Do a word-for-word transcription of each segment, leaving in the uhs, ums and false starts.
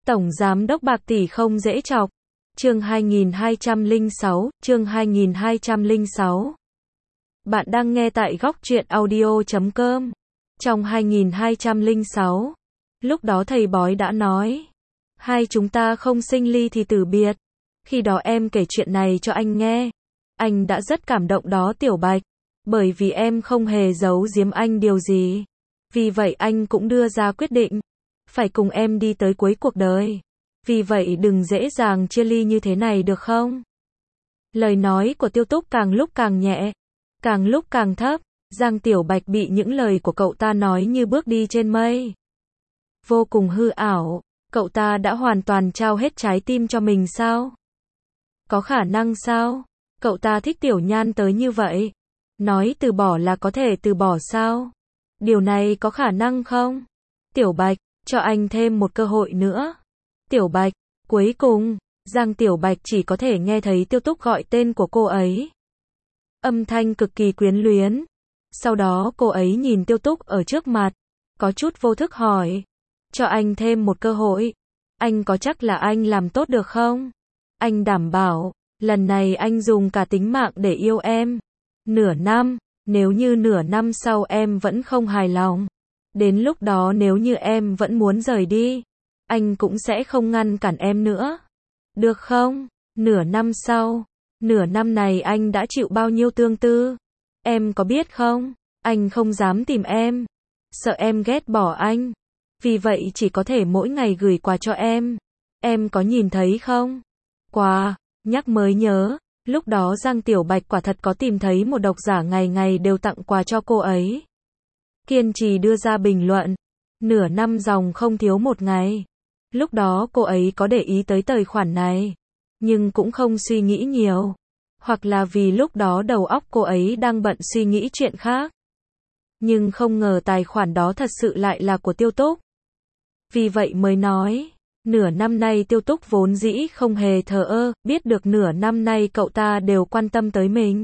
Tổng Giám đốc bạc tỷ không dễ chọc. Chương hai nghìn hai trăm lẻ sáu, chương hai nghìn hai trăm lẻ sáu. Bạn đang nghe tại góc truyện audio chấm com. Trong hai nghìn hai trăm lẻ sáu, lúc đó thầy bói đã nói, hai chúng ta không sinh ly thì tử biệt. Khi đó em kể chuyện này cho anh nghe. Anh đã rất cảm động đó Tiểu Bạch, bởi vì em không hề giấu giếm anh điều gì. Vì vậy anh cũng đưa ra quyết định, phải cùng em đi tới cuối cuộc đời. Vì vậy đừng dễ dàng chia ly như thế này được không? Lời nói của Tiêu Túc càng lúc càng nhẹ, càng lúc càng thấp. Giang Tiểu Bạch bị những lời của cậu ta nói như bước đi trên mây. Vô cùng hư ảo, cậu ta đã hoàn toàn trao hết trái tim cho mình sao? Có khả năng sao? Cậu ta thích Tiểu Nhan tới như vậy. Nói từ bỏ là có thể từ bỏ sao? Điều này có khả năng không? Tiểu Bạch, cho anh thêm một cơ hội nữa. Tiểu Bạch, cuối cùng, Giang Tiểu Bạch chỉ có thể nghe thấy Tiêu Túc gọi tên của cô ấy. Âm thanh cực kỳ quyến luyến. Sau đó cô ấy nhìn Tiêu Túc ở trước mặt, có chút vô thức hỏi, cho anh thêm một cơ hội. Anh có chắc là anh làm tốt được không? Anh đảm bảo, lần này anh dùng cả tính mạng để yêu em. Nửa năm, nếu như nửa năm sau em vẫn không hài lòng, đến lúc đó nếu như em vẫn muốn rời đi, anh cũng sẽ không ngăn cản em nữa. Được không? Nửa năm sau, nửa năm này anh đã chịu bao nhiêu tương tư? Em có biết không? Anh không dám tìm em, sợ em ghét bỏ anh. Vì vậy chỉ có thể mỗi ngày gửi quà cho em. Em có nhìn thấy không? Quà, nhắc mới nhớ, lúc đó Giang Tiểu Bạch quả thật có tìm thấy một độc giả ngày ngày đều tặng quà cho cô ấy. Kiên trì đưa ra bình luận, nửa năm dòng không thiếu một ngày. Lúc đó cô ấy có để ý tới tài khoản này, nhưng cũng không suy nghĩ nhiều. Hoặc là vì lúc đó đầu óc cô ấy đang bận suy nghĩ chuyện khác. Nhưng không ngờ tài khoản đó thật sự lại là của Tiêu Túc. Vì vậy mới nói, nửa năm nay Tiêu Túc vốn dĩ không hề thờ ơ, biết được nửa năm nay cậu ta đều quan tâm tới mình.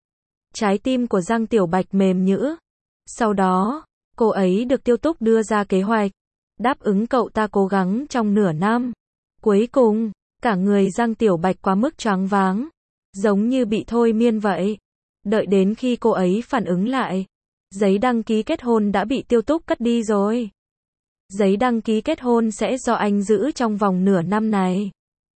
Trái tim của Giang Tiểu Bạch mềm nhũn. Sau đó, cô ấy được Tiêu Túc đưa ra kế hoạch, đáp ứng cậu ta cố gắng trong nửa năm. Cuối cùng, cả người Giang Tiểu Bạch quá mức choáng váng, giống như bị thôi miên vậy. Đợi đến khi cô ấy phản ứng lại, giấy đăng ký kết hôn đã bị Tiêu Túc cất đi rồi. Giấy đăng ký kết hôn sẽ do anh giữ trong vòng nửa năm này.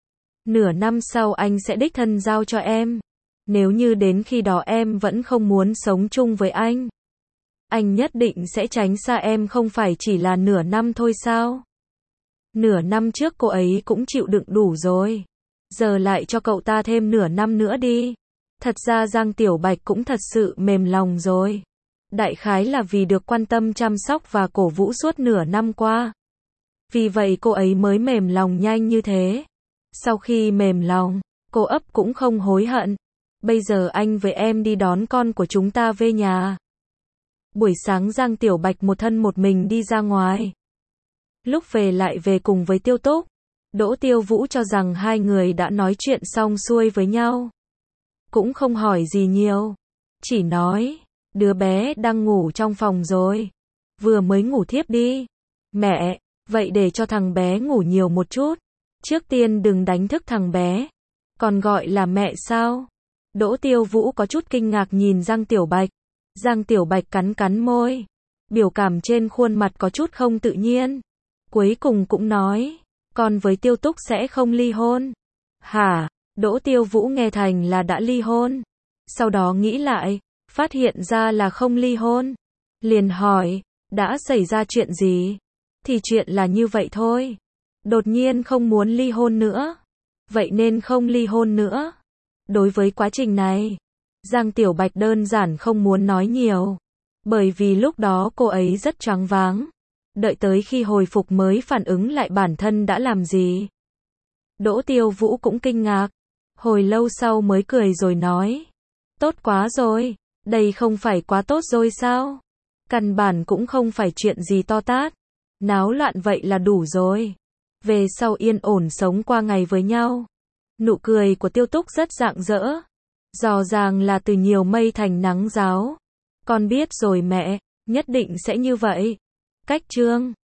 Nửa năm sau anh sẽ đích thân giao cho em. Nếu như đến khi đó em vẫn không muốn sống chung với anh, anh nhất định sẽ tránh xa em. Không phải chỉ là nửa năm thôi sao? Nửa năm trước cô ấy cũng chịu đựng đủ rồi, giờ lại cho cậu ta thêm nửa năm nữa đi. Thật ra Giang Tiểu Bạch cũng thật sự mềm lòng rồi. Đại khái là vì được quan tâm chăm sóc và cổ vũ suốt nửa năm qua. Vì vậy cô ấy mới mềm lòng nhanh như thế. Sau khi mềm lòng, cô ấp cũng không hối hận. Bây giờ anh với em đi đón con của chúng ta về nhà. Buổi sáng Giang Tiểu Bạch một thân một mình đi ra ngoài. Lúc về lại về cùng với Tiêu Túc. Đỗ Tiêu Vũ cho rằng hai người đã nói chuyện xong xuôi với nhau. Cũng không hỏi gì nhiều. Chỉ nói, đứa bé đang ngủ trong phòng rồi. Vừa mới ngủ thiếp đi. Mẹ, vậy để cho thằng bé ngủ nhiều một chút. Trước tiên đừng đánh thức thằng bé. Còn gọi là mẹ sao? Đỗ Tiêu Vũ có chút kinh ngạc nhìn Giang Tiểu Bạch. Giang Tiểu Bạch cắn cắn môi. Biểu cảm trên khuôn mặt có chút không tự nhiên. Cuối cùng cũng nói, con với Tiêu Túc sẽ không ly hôn. Hả? Đỗ Tiêu Vũ nghe thành là đã ly hôn. Sau đó nghĩ lại, phát hiện ra là không ly hôn. Liền hỏi, đã xảy ra chuyện gì? Thì chuyện là như vậy thôi. Đột nhiên không muốn ly hôn nữa. Vậy nên không ly hôn nữa. Đối với quá trình này, Giang Tiểu Bạch đơn giản không muốn nói nhiều. Bởi vì lúc đó cô ấy rất choáng váng. Đợi tới khi hồi phục mới phản ứng lại bản thân đã làm gì. Đỗ Tiêu Vũ cũng kinh ngạc. Hồi lâu sau mới cười rồi nói, tốt quá rồi. Đây không phải quá tốt rồi sao? Căn bản cũng không phải chuyện gì to tát. Náo loạn vậy là đủ rồi. Về sau yên ổn sống qua ngày với nhau. Nụ cười của Tiêu Túc rất rạng rỡ. Rõ ràng là từ nhiều mây thành nắng ráo. Con biết rồi mẹ, nhất định sẽ như vậy. Cách chương